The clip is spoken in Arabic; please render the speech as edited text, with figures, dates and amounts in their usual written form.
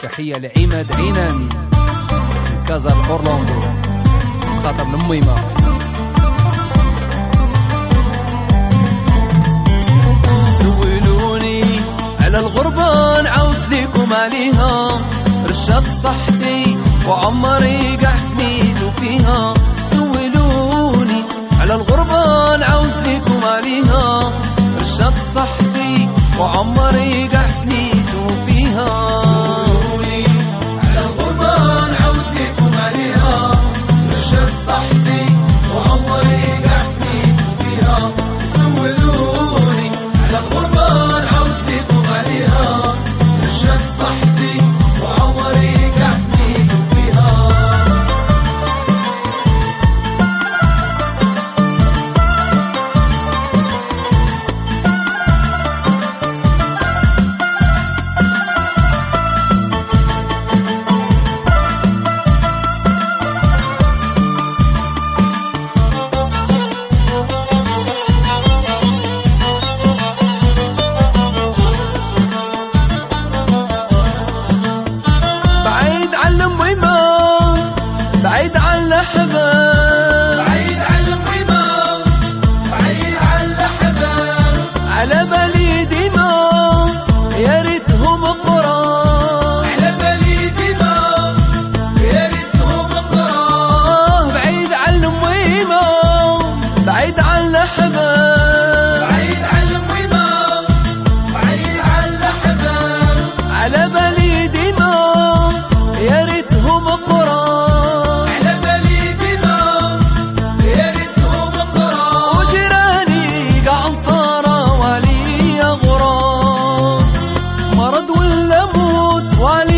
تحية لعماد عناني من كازا الأورلاندو خاطر الميمة. سولوني على الغربة نعاود ليكم عليها، رشات صحتي وعمري قاع حنيت فيها. سولوني على الغربة نعاود ليكم عليها، رشات صحتي وعمري قاع حنيت فيها. بعيد عن الأحباب، بعيد عن الميمة، بعيد عن الأحباب، على بالي ديما يا ريتهم قراب، على بالي ديما يا ريتهم قراب. بعيد عن الميمة، بعيد عن الأحباب، بعيد عن الميمة، بعيد عن الأحباب، على بالي ديما يا ريتهم قراب. مرض ولا موت